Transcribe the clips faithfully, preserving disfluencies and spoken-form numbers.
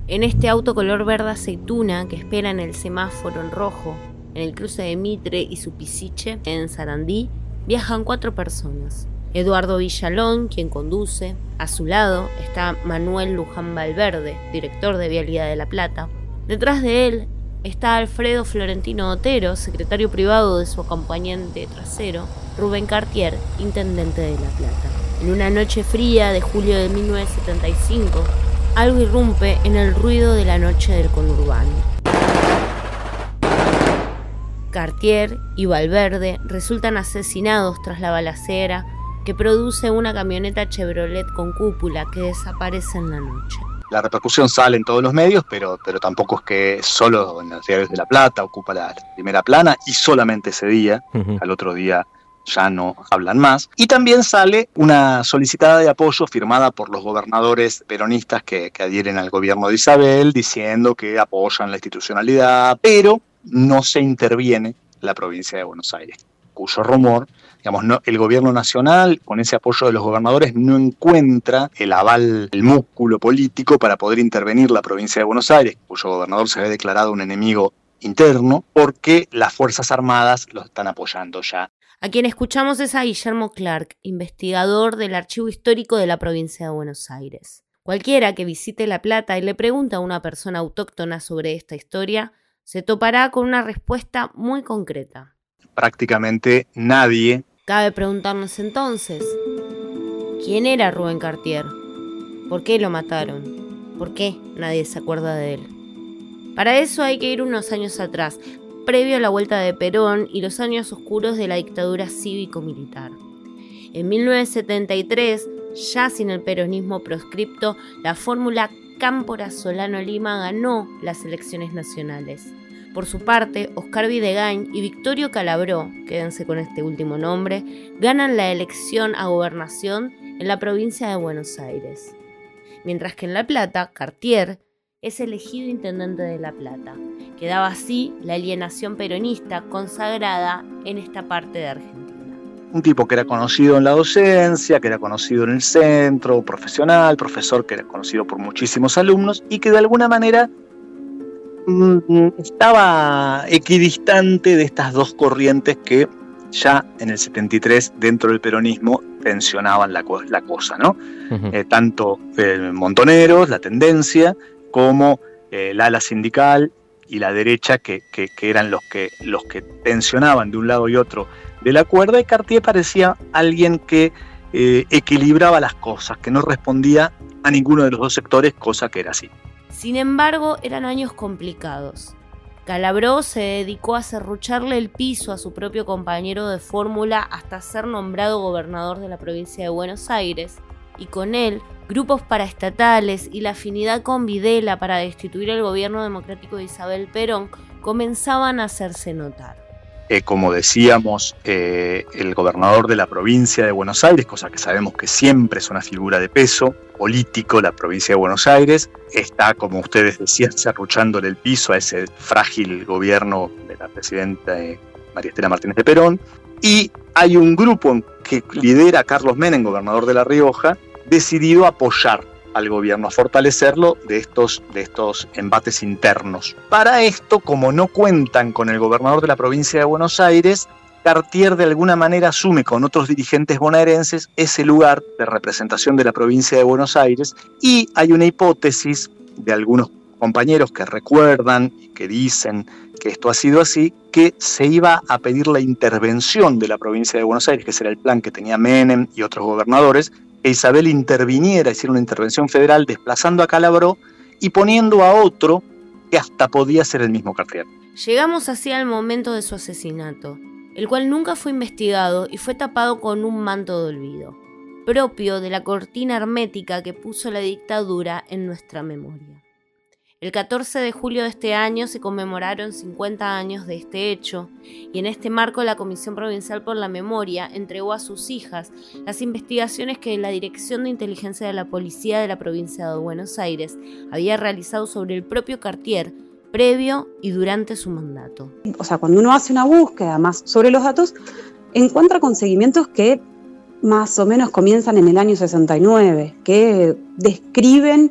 En este auto color verde aceituna que espera en el semáforo en rojo, en el cruce de Mitre y Supisiche, en Sarandí, viajan cuatro personas. Eduardo Villalón, quien conduce. A su lado está Manuel Luján Valverde, director de Vialidad de La Plata. Detrás de él está Alfredo Florentino Otero, secretario privado de su acompañante trasero, Rubén Cartier, intendente de La Plata. En una noche fría de julio de mil novecientos setenta y cinco, algo irrumpe en el ruido de la noche del conurbano. Cartier y Valverde resultan asesinados tras la balacera que produce una camioneta Chevrolet con cúpula que desaparece en la noche. La repercusión sale en todos los medios, pero, pero tampoco es que solo en los diarios de La Plata ocupa la primera plana, y solamente ese día. Uh-huh. Al otro día ya no hablan más. Y también sale una solicitada de apoyo firmada por los gobernadores peronistas que, que adhieren al gobierno de Isabel, diciendo que apoyan la institucionalidad, pero no se interviene la provincia de Buenos Aires, cuyo rumor, digamos, no, el gobierno nacional, con ese apoyo de los gobernadores, no encuentra el aval, el músculo político para poder intervenir la provincia de Buenos Aires, cuyo gobernador se ve declarado un enemigo interno, porque las Fuerzas Armadas lo están apoyando ya. A quien escuchamos es a Guillermo Clark, investigador del Archivo Histórico de la provincia de Buenos Aires. Cualquiera que visite La Plata y le pregunte a una persona autóctona sobre esta historia, se topará con una respuesta muy concreta. Prácticamente nadie. Cabe preguntarnos entonces, ¿quién era Rubén Cartier? ¿Por qué lo mataron? ¿Por qué nadie se acuerda de él? Para eso hay que ir unos años atrás, previo a la vuelta de Perón y los años oscuros de la dictadura cívico-militar. En mil novecientos setenta y tres, ya sin el peronismo proscripto, la fórmula Cámpora-Solano-Lima ganó las elecciones nacionales. Por su parte, Oscar Videgain y Victorio Calabró, quédense con este último nombre, ganan la elección a gobernación en la provincia de Buenos Aires. Mientras que en La Plata, Cartier es elegido intendente de La Plata. Quedaba así la alienación peronista consagrada en esta parte de Argentina. Un tipo que era conocido en la docencia, que era conocido en el centro, profesional, profesor que era conocido por muchísimos alumnos y que de alguna manera estaba equidistante de estas dos corrientes que ya en el setenta y tres dentro del peronismo tensionaban la, la cosa, ¿no? Uh-huh. Eh, tanto eh, Montoneros, la tendencia, como eh, el ala sindical y la derecha, que, que, que eran los que, los que tensionaban de un lado y otro de la cuerda, y Cartier parecía alguien que eh, equilibraba las cosas, que no respondía a ninguno de los dos sectores, cosa que era así. Sin embargo, eran años complicados. Calabró se dedicó a serrucharle el piso a su propio compañero de fórmula hasta ser nombrado gobernador de la provincia de Buenos Aires, y con él, grupos paraestatales y la afinidad con Videla para destituir el gobierno democrático de Isabel Perón comenzaban a hacerse notar. Eh, como decíamos, eh, el gobernador de la provincia de Buenos Aires, cosa que sabemos que siempre es una figura de peso político, la provincia de Buenos Aires, está, como ustedes decían, serruchándole el piso a ese frágil gobierno de la presidenta eh, María Estela Martínez de Perón, y hay un grupo que lidera Carlos Menem, gobernador de La Rioja, decidido a apoyar al gobierno, a fortalecerlo de estos, de estos embates internos. Para esto, como no cuentan con el gobernador de la provincia de Buenos Aires, Cartier de alguna manera asume con otros dirigentes bonaerenses ese lugar de representación de la provincia de Buenos Aires, y hay una hipótesis de algunos compañeros que recuerdan y que dicen que esto ha sido así, que se iba a pedir la intervención de la provincia de Buenos Aires, que ese era el plan que tenía Menem y otros gobernadores, que Isabel interviniera, hiciera una intervención federal desplazando a Calabró y poniendo a otro que hasta podía ser el mismo Cartier. Llegamos así al momento de su asesinato, el cual nunca fue investigado y fue tapado con un manto de olvido, propio de la cortina hermética que puso la dictadura en nuestra memoria. El catorce de julio de este año se conmemoraron cincuenta años de este hecho, y en este marco la Comisión Provincial por la Memoria entregó a sus hijas las investigaciones que la Dirección de Inteligencia de la Policía de la Provincia de Buenos Aires había realizado sobre el propio Cartier previo y durante su mandato. O sea, cuando uno hace una búsqueda más sobre los datos, encuentra con seguimientos que más o menos comienzan en el año sesenta y nueve, que describen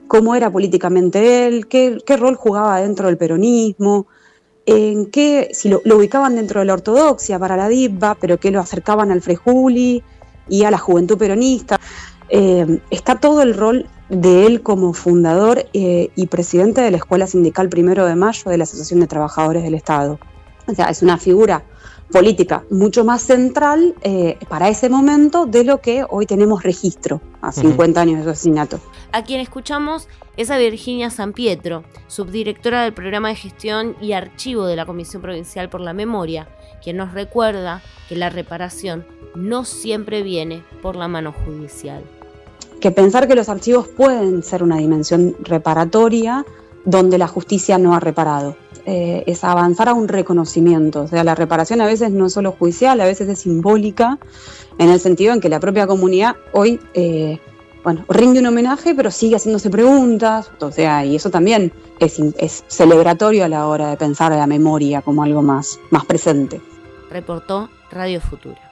cómo era políticamente él, qué, qué rol jugaba dentro del peronismo, en qué, si lo, lo ubicaban dentro de la ortodoxia para la DIVBA, pero que lo acercaban al Frejuli y a la juventud peronista. Eh, está todo el rol de él como fundador eh, y presidente de la Escuela Sindical Primero de Mayo de la Asociación de Trabajadores del Estado. O sea, es una figura política mucho más central eh, para ese momento de lo que hoy tenemos registro a cincuenta uh-huh. años de su asesinato. A quien escuchamos es a Virginia Sampietro, subdirectora del Programa de Gestión y Archivo de la Comisión Provincial por la Memoria, quien nos recuerda que la reparación no siempre viene por la mano judicial. Que pensar que los archivos pueden ser una dimensión reparatoria donde la justicia no ha reparado. Eh, es avanzar a un reconocimiento. O sea, la reparación a veces no es solo judicial, a veces es simbólica, en el sentido en que la propia comunidad hoy, eh, bueno, rinde un homenaje, pero sigue haciéndose preguntas. O sea, y eso también es, es celebratorio a la hora de pensar a la memoria como algo más, más presente. Reportó Radio Futura.